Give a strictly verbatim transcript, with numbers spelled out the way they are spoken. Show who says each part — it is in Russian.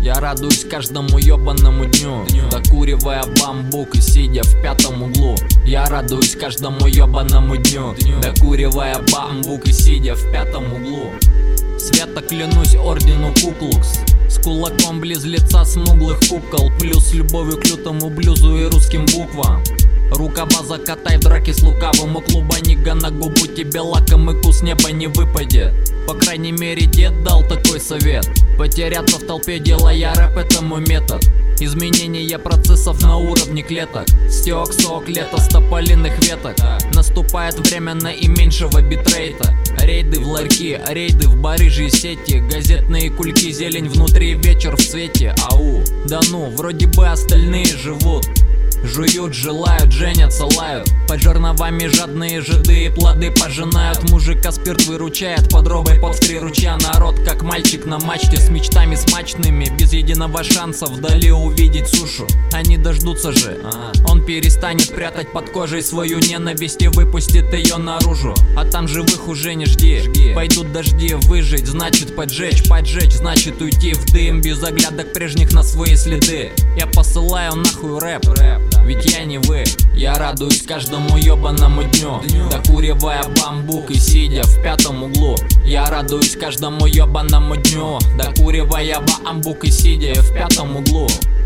Speaker 1: Я радуюсь каждому ёбаному дню, докуривая бамбук и сидя в пятом углу. Я радуюсь каждому ёбаному дню, докуривая бамбук и сидя в пятом углу. Свято клянусь ордену Куклукс, с кулаком близ лица смуглых кукол, плюс с любовью к лютому блюзу и русским буквам. Рукава закатай в драке с лукавым, у клуба нига на губу, тебе лакомый кус неба не выпадет. По крайней мере дед дал такой совет: потеряться в толпе, делая рэп, этому метод. Изменение процессов на уровне клеток, стек, сок, лето с тополиных веток. Наступает время наименьшего битрейта. Рейды в ларьки, рейды в барыжьи сети, газетные кульки, зелень внутри, вечер в свете. Ау, да ну, вроде бы остальные живут, жуют, желают, женятся, лают. Под жерновами жадные жиды и плоды пожинают. Мужика спирт выручает, под робой под в три ручья. Народ как мальчик на мачте, с мечтами смачными, без единого шанса вдали увидеть сушу. Они дождутся же, он перестанет прятать под кожей свою ненависть и выпустит ее наружу. А там живых уже не жди, пойдут дожди. Выжить значит поджечь, поджечь значит уйти в дым, без оглядок прежних на свои следы. Я посылаю нахуй рэп, ведь я не вы. Я радуюсь каждому ёбаному дню, докуривая бамбук и сидя в пятом углу. Я радуюсь каждому ёбаному дню, докуривая бамбук и сидя в пятом углу.